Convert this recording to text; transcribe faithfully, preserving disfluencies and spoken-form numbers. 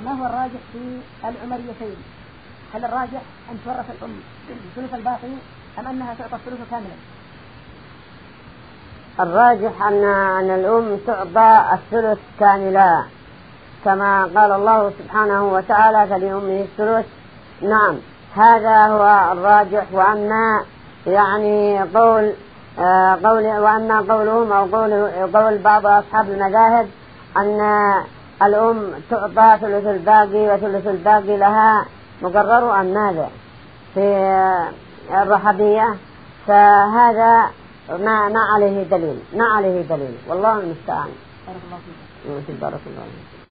ما هو الراجح في العمريتين؟ هل الراجح أن تورث الأم الثلث الباقي أم أنها تعطى الثلث كاملا؟ الراجح أن أن الأم تعطى الثلث كاملا كما قال الله سبحانه وتعالى فلأمه الثلث. نعم هذا هو الراجح. وأما يعني قول آه قول وأما قولهم أو قول قول بعض أصحاب المذاهب أن الأم تعطى ثلث الباقي وثلث الباقي لها مقرر أم ماذا في الرحبية، فهذا ما ما عليه دليل ما عليه دليل والله المستعان. بارك الله فيك. بارك الله فيك.